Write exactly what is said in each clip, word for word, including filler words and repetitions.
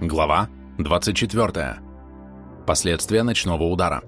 Глава двадцать четвёртая. Последствия ночного удара.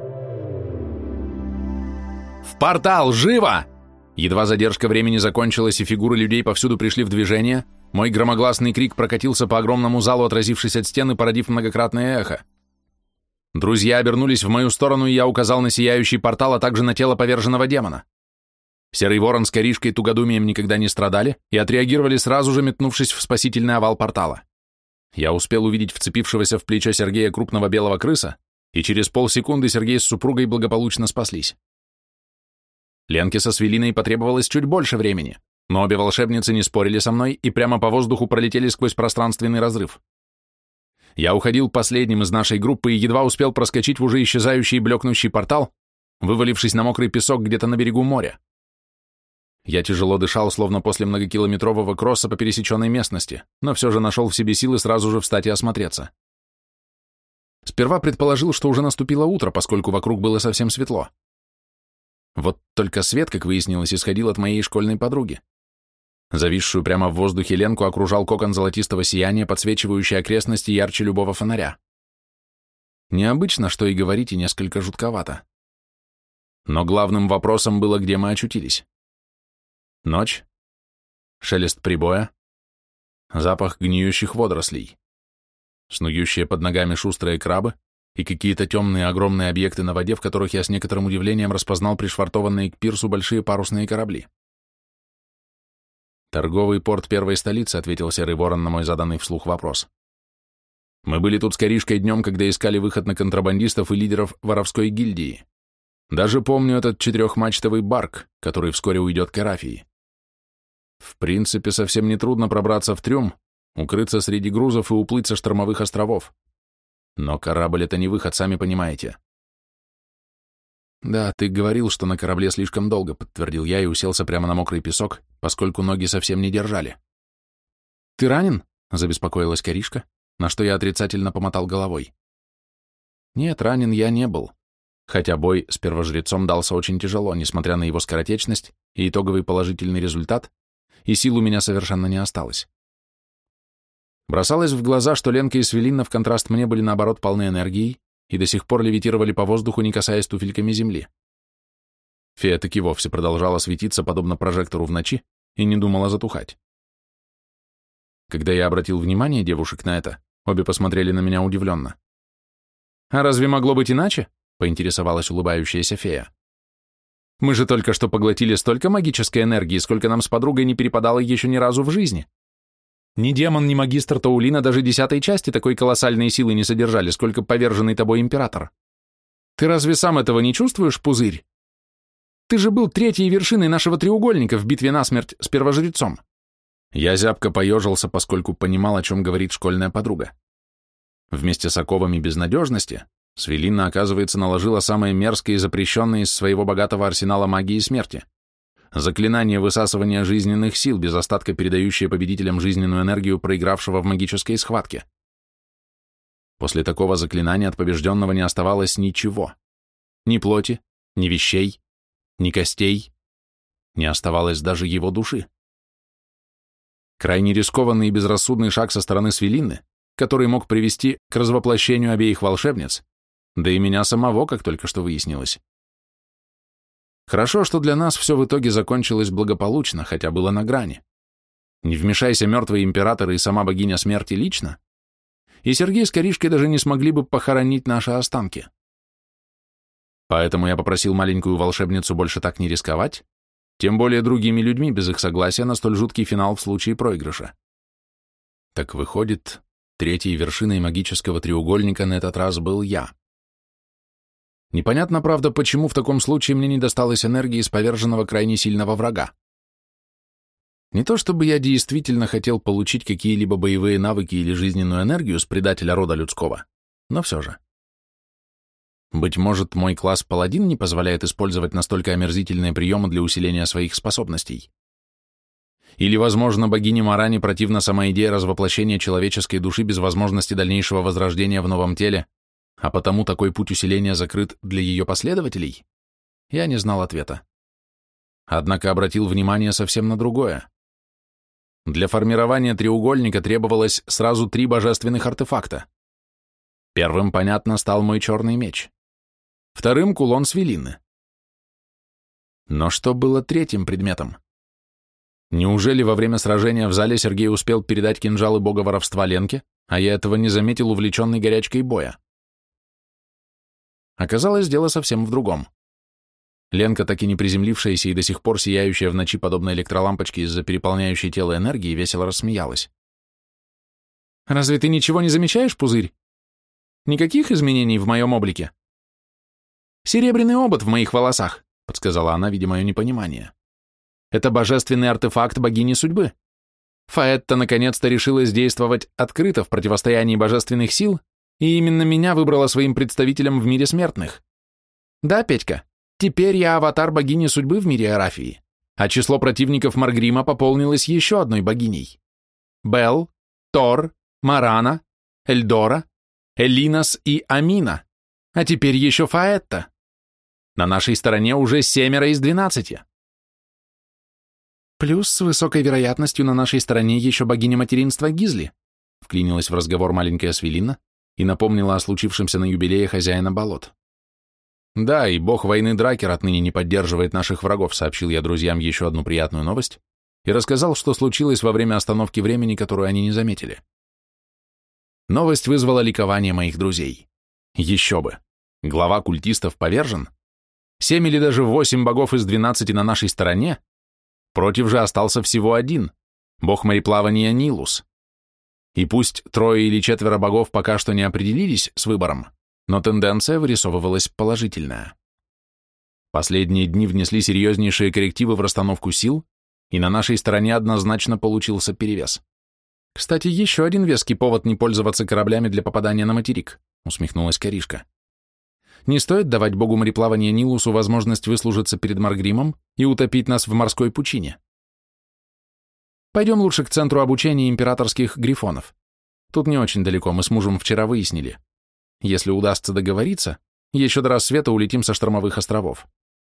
«В портал! Живо!» Едва задержка времени закончилась и фигуры людей повсюду пришли в движение, мой громогласный крик прокатился по огромному залу, отразившись от стены, породив многократное эхо. Друзья обернулись в мою сторону, и я указал на сияющий портал, а также на тело поверженного демона. Серый ворон с Коришкой тугодумием никогда не страдали и отреагировали сразу же, метнувшись в спасительный овал портала. Я успел увидеть вцепившегося в плечо Сергея крупного белого крыса, и через полсекунды Сергей с супругой благополучно спаслись. Ленке со Свелиной потребовалось чуть больше времени, но обе волшебницы не спорили со мной и прямо по воздуху пролетели сквозь пространственный разрыв. Я уходил последним из нашей группы и едва успел проскочить в уже исчезающий и блекнущий портал, вывалившись на мокрый песок где-то на берегу моря. Я тяжело дышал, словно после многокилометрового кросса по пересеченной местности, но все же нашел в себе силы сразу же встать и осмотреться. Сперва предположил, что уже наступило утро, поскольку вокруг было совсем светло. Вот только свет, как выяснилось, исходил от моей школьной подруги. Зависшую прямо в воздухе Ленку окружал кокон золотистого сияния, подсвечивающий окрестности ярче любого фонаря. Необычно, что и говорить, и несколько жутковато. Но главным вопросом было, где мы очутились. Ночь, шелест прибоя, запах гниющих водорослей, снующие под ногами шустрые крабы и какие-то темные огромные объекты на воде, в которых я с некоторым удивлением распознал пришвартованные к пирсу большие парусные корабли. «Торговый порт первой столицы», — ответил Серый Ворон на мой заданный вслух вопрос. «Мы были тут с Коришкой днем, когда искали выход на контрабандистов и лидеров воровской гильдии. Даже помню этот четырехмачтовый барк, который вскоре уйдет к Эрафии. В принципе, совсем нетрудно пробраться в трюм, укрыться среди грузов и уплыть со штормовых островов. Но корабль — это не выход, сами понимаете». «Да, ты говорил, что на корабле слишком долго», — подтвердил я и уселся прямо на мокрый песок, поскольку ноги совсем не держали. «Ты ранен?» — забеспокоилась Коришка, на что я отрицательно помотал головой. «Нет, ранен я не был. Хотя бой с первожрецом дался очень тяжело, несмотря на его скоротечность и итоговый положительный результат, и сил у меня совершенно не осталось. Бросалось в глаза, что Ленка и Свелинна в контраст мне были наоборот полны энергией и до сих пор левитировали по воздуху, не касаясь туфельками земли. Фея таки вовсе продолжала светиться, подобно прожектору в ночи, и не думала затухать. Когда я обратил внимание девушек на это, обе посмотрели на меня удивленно. «А разве могло быть иначе?» — поинтересовалась улыбающаяся фея. «Мы же только что поглотили столько магической энергии, сколько нам с подругой не перепадало еще ни разу в жизни. Ни демон, ни магистр Таулина даже десятой части такой колоссальной силы не содержали, сколько поверженный тобой император. Ты разве сам этого не чувствуешь, пузырь? Ты же был третьей вершиной нашего треугольника в битве насмерть с первожрецом». Я зябко поежился, поскольку понимал, о чем говорит школьная подруга. Вместе с оковами безнадежности Свелинна, оказывается, наложила самое мерзкое и запрещенное из своего богатого арсенала магии смерти — заклинание высасывания жизненных сил, без остатка передающее победителям жизненную энергию проигравшего в магической схватке. После такого заклинания от побежденного не оставалось ничего. Ни плоти, ни вещей, ни костей. Не оставалось даже его души. Крайне рискованный и безрассудный шаг со стороны Свелинны, который мог привести к развоплощению обеих волшебниц, да и меня самого, как только что выяснилось. Хорошо, что для нас все в итоге закончилось благополучно, хотя было на грани. Не вмешайся мертвый император и сама богиня смерти лично, и Сергей с Коришкой даже не смогли бы похоронить наши останки. Поэтому я попросил маленькую волшебницу больше так не рисковать, тем более другими людьми без их согласия на столь жуткий финал в случае проигрыша. Так выходит, третьей вершиной магического треугольника на этот раз был я. Непонятно, правда, почему в таком случае мне не досталось энергии из поверженного крайне сильного врага. Не то чтобы я действительно хотел получить какие-либо боевые навыки или жизненную энергию с предателя рода людского, но все же. Быть может, мой класс паладин не позволяет использовать настолько омерзительные приемы для усиления своих способностей. Или, возможно, богине Марани противна сама идея развоплощения человеческой души без возможности дальнейшего возрождения в новом теле, а потому такой путь усиления закрыт для ее последователей? Я не знал ответа. Однако обратил внимание совсем на другое. Для формирования треугольника требовалось сразу три божественных артефакта. Первым, понятно, стал мой черный меч. Вторым — кулон Свелины. Но что было третьим предметом? Неужели во время сражения в зале Сергей успел передать кинжалы бога воровства Ленке, а я этого не заметил, увлеченный горячкой боя? Оказалось, дело совсем в другом. Ленка, так и не приземлившаяся и до сих пор сияющая в ночи подобно электролампочке из-за переполняющей тело энергии, весело рассмеялась. «Разве ты ничего не замечаешь, Пузырь? Никаких изменений в моем облике?» «Серебряный обод в моих волосах», — подсказала она, видя мое непонимание. «Это божественный артефакт богини судьбы. Фаэтта наконец-то решилась действовать открыто в противостоянии божественных сил, и именно меня выбрала своим представителем в мире смертных. Да, Петька, теперь я аватар богини судьбы в мире Арафии, а число противников Маргрима пополнилось еще одной богиней. Бел, Тор, Марана, Эльдора, Элинас и Амина, а теперь еще Фаэтта. На нашей стороне уже семеро из двенадцати. Плюс с высокой вероятностью на нашей стороне еще богиня материнства Гизли, вклинилась в разговор маленькая Свелина и напомнила о случившемся на юбилее хозяина болот. Да, и бог войны Дракер отныне не поддерживает наших врагов, сообщил я друзьям еще одну приятную новость и рассказал, что случилось во время остановки времени, которую они не заметили. Новость вызвала ликование моих друзей. Еще бы. Глава культистов повержен? Семь или даже восемь богов из двенадцати на нашей стороне? Против же остался всего один — бог мореплавания Нилус. И пусть трое или четверо богов пока что не определились с выбором, но тенденция вырисовывалась положительная. Последние дни внесли серьезнейшие коррективы в расстановку сил, и на нашей стороне однозначно получился перевес. Кстати, еще один веский повод не пользоваться кораблями для попадания на материк, усмехнулась Каришка. Не стоит давать богу мореплавания Нилусу возможность выслужиться перед Маргримом и утопить нас в морской пучине. Пойдем лучше к центру обучения императорских грифонов. Тут не очень далеко, мы с мужем вчера выяснили. Если удастся договориться, еще до рассвета улетим со штормовых островов.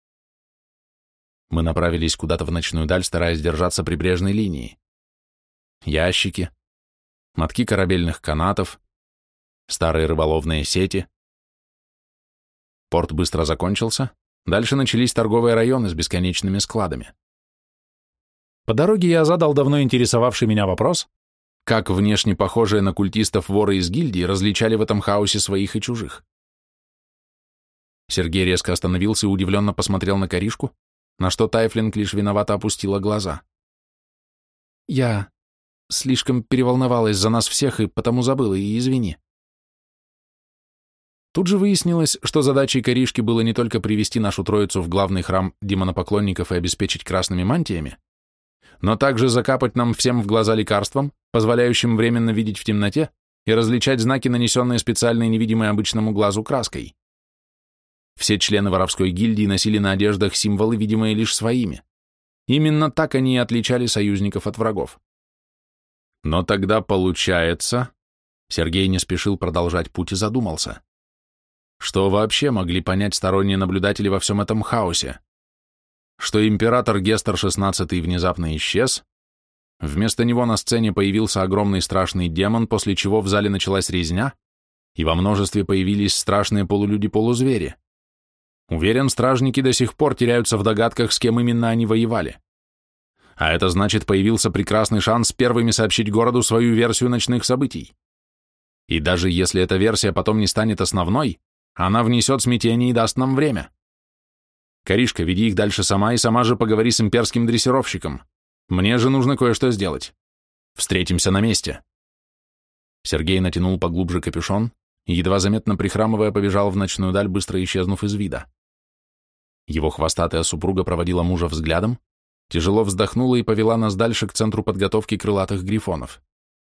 Мы направились куда-то в ночную даль, стараясь держаться прибрежной линии. Ящики, мотки корабельных канатов, старые рыболовные сети. Порт быстро закончился, дальше начались торговые районы с бесконечными складами. По дороге я задал давно интересовавший меня вопрос, как внешне похожие на культистов воры из гильдии различали в этом хаосе своих и чужих. Сергей резко остановился и удивленно посмотрел на Каришку, на что Тайфлинг лишь виновато опустила глаза. «Я слишком переволновалась за нас всех и потому забыла, и извини». Тут же выяснилось, что задачей Каришки было не только привести нашу троицу в главный храм демонопоклонников и обеспечить красными мантиями, но также закапать нам всем в глаза лекарством, позволяющим временно видеть в темноте и различать знаки, нанесенные специальной невидимой обычному глазу краской. Все члены воровской гильдии носили на одеждах символы, видимые лишь своими. Именно так они и отличали союзников от врагов. Но тогда получается... Сергей не спешил продолжать путь и задумался. Что вообще могли понять сторонние наблюдатели во всем этом хаосе? Что император Гестер шестнадцатый внезапно исчез, вместо него на сцене появился огромный страшный демон, после чего в зале началась резня, и во множестве появились страшные полулюди-полузвери. Уверен, стражники до сих пор теряются в догадках, с кем именно они воевали. А это значит, появился прекрасный шанс первыми сообщить городу свою версию ночных событий. И даже если эта версия потом не станет основной, она внесет смятение и даст нам время. Каришка, веди их дальше сама и сама же поговори с имперским дрессировщиком. Мне же нужно кое-что сделать. Встретимся на месте. Сергей натянул поглубже капюшон и, едва заметно прихрамывая, побежал в ночную даль, быстро исчезнув из вида. Его хвостатая супруга проводила мужа взглядом, тяжело вздохнула и повела нас дальше к центру подготовки крылатых грифонов.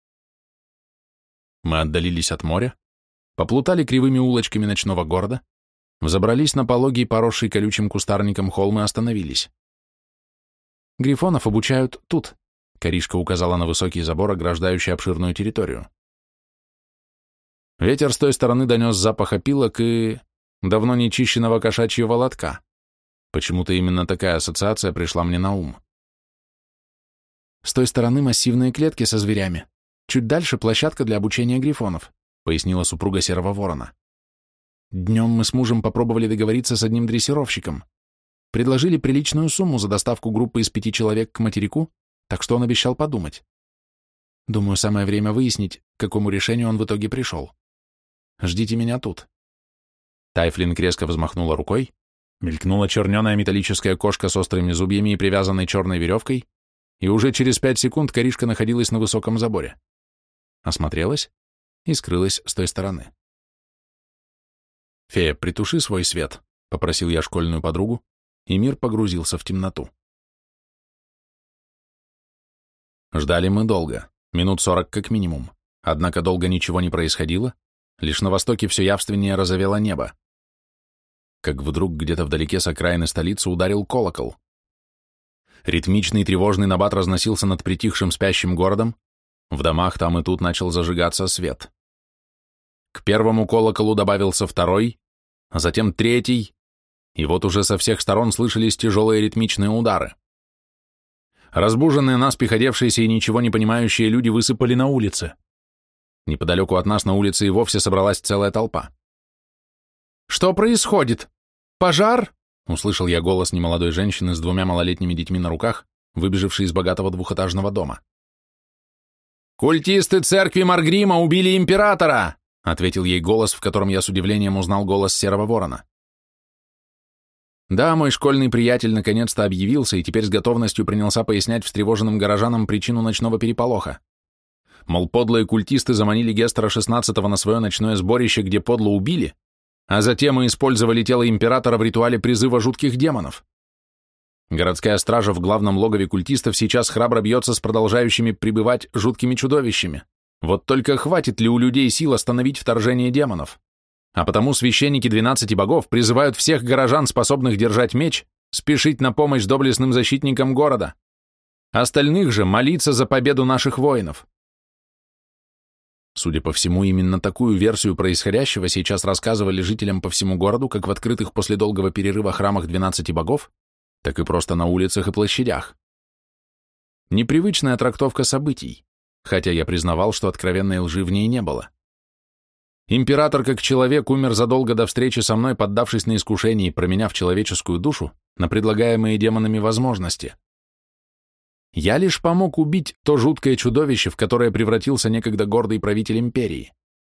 Мы отдалились от моря, поплутали кривыми улочками ночного города, взобрались на пологий, поросший колючим кустарником холм и остановились. «Грифонов обучают тут», — Каришка указала на высокий забор, ограждающий обширную территорию. Ветер с той стороны донес запах опилок и давно нечищенного кошачьего лотка. Почему-то именно такая ассоциация пришла мне на ум. С той стороны массивные клетки со зверями. Чуть дальше площадка для обучения грифонов, пояснила супруга Серого Ворона. Днем мы с мужем попробовали договориться с одним дрессировщиком. Предложили приличную сумму за доставку группы из пяти человек к материку, так что он обещал подумать. Думаю, самое время выяснить, к какому решению он в итоге пришел. Ждите меня тут. Тайфлинг резко взмахнула рукой, мелькнула черненая металлическая кошка с острыми зубьями и привязанной черной веревкой, и уже через пять секунд Каришка находилась на высоком заборе. Осмотрелась и скрылась с той стороны. «Фея, притуши свой свет», — попросил я школьную подругу, и мир погрузился в темноту. Ждали мы долго, минут сорок как минимум, однако долго ничего не происходило, лишь на востоке все явственнее розовело небо. Как вдруг где-то вдалеке с окраины столицы ударил колокол. Ритмичный тревожный набат разносился над притихшим спящим городом, в домах там и тут начал зажигаться свет. К первому колоколу добавился второй, а затем третий, и вот уже со всех сторон слышались тяжелые ритмичные удары. Разбуженные наспех одевшиеся и ничего не понимающие люди высыпали на улицы. Неподалеку от нас на улице и вовсе собралась целая толпа. «Что происходит? Пожар?» — услышал я голос немолодой женщины с двумя малолетними детьми на руках, выбежавшей из богатого двухэтажного дома. «Культисты церкви Маргрима убили императора!» — ответил ей голос, в котором я с удивлением узнал голос Серого Ворона. Да, мой школьный приятель наконец-то объявился и теперь с готовностью принялся пояснять встревоженным горожанам причину ночного переполоха. Мол, подлые культисты заманили Гестера шестнадцатого на свое ночное сборище, где подло убили, а затем и использовали тело императора в ритуале призыва жутких демонов. Городская стража в главном логове культистов сейчас храбро бьется с продолжающими пребывать жуткими чудовищами. Вот только хватит ли у людей сил остановить вторжение демонов? А потому священники двенадцати богов призывают всех горожан, способных держать меч, спешить на помощь доблестным защитникам города. Остальных же молиться за победу наших воинов. Судя по всему, именно такую версию происходящего сейчас рассказывали жителям по всему городу, как в открытых после долгого перерыва храмах двенадцати богов, так и просто на улицах и площадях. Непривычная трактовка событий, хотя я признавал, что откровенной лжи в ней не было. Император как человек умер задолго до встречи со мной, поддавшись на искушение и променяв человеческую душу на предлагаемые демонами возможности. Я лишь помог убить то жуткое чудовище, в которое превратился некогда гордый правитель империи.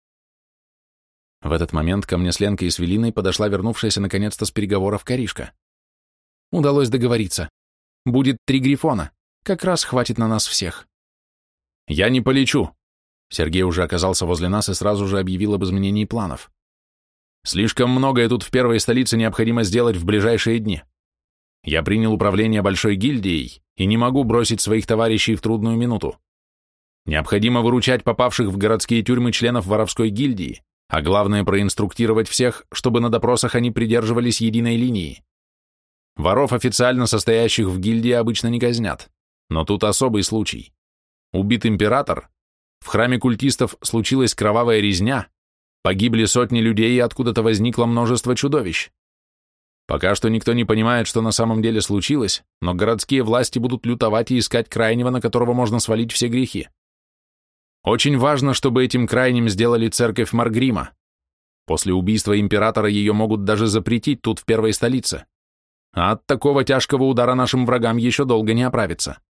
В этот момент ко мне с Ленкой и с Велиной подошла вернувшаяся наконец-то с переговоров Каришка. Удалось договориться. Будет три грифона. Как раз хватит на нас всех. Я не полечу. Сергей уже оказался возле нас и сразу же объявил об изменении планов. Слишком многое тут в первой столице необходимо сделать в ближайшие дни. Я принял управление большой гильдией и не могу бросить своих товарищей в трудную минуту. Необходимо выручать попавших в городские тюрьмы членов воровской гильдии, а главное проинструктировать всех, чтобы на допросах они придерживались единой линии. Воров, официально состоящих в гильдии, обычно не казнят, но тут особый случай. Убит император, в храме культистов случилась кровавая резня, погибли сотни людей и откуда-то возникло множество чудовищ. Пока что никто не понимает, что на самом деле случилось, но городские власти будут лютовать и искать крайнего, на которого можно свалить все грехи. Очень важно, чтобы этим крайним сделали церковь Маргрима. После убийства императора ее могут даже запретить тут, в первой столице. А от такого тяжкого удара нашим врагам еще долго не оправиться.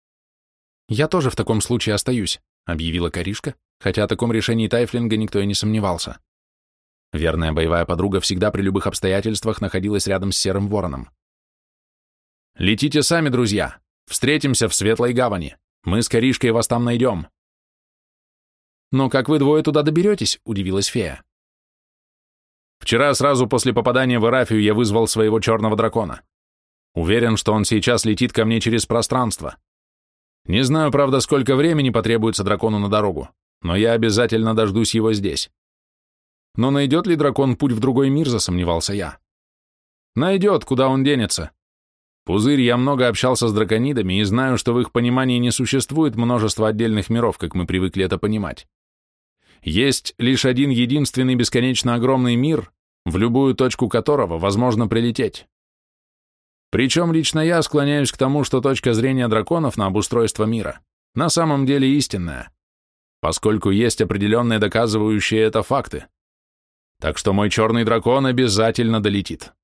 «Я тоже в таком случае остаюсь», — объявила Каришка, хотя о таком решении Тайфлинга никто и не сомневался. Верная боевая подруга всегда при любых обстоятельствах находилась рядом с Серым Вороном. «Летите сами, друзья! Встретимся в Светлой Гавани! Мы с Каришкой вас там найдем!» «Но как вы двое туда доберетесь?» — удивилась фея. «Вчера сразу после попадания в Эрафию я вызвал своего черного дракона. Уверен, что он сейчас летит ко мне через пространство. Не знаю, правда, сколько времени потребуется дракону на дорогу, но я обязательно дождусь его здесь. Но найдет ли дракон путь в другой мир, засомневался я. Найдет, куда он денется. Пузырь, я много общался с драконидами и знаю, что в их понимании не существует множества отдельных миров, как мы привыкли это понимать. Есть лишь один единственный бесконечно огромный мир, в любую точку которого возможно прилететь. Причем лично я склоняюсь к тому, что точка зрения драконов на обустройство мира на самом деле истинная, поскольку есть определенные доказывающие это факты. Так что мой черный дракон обязательно долетит.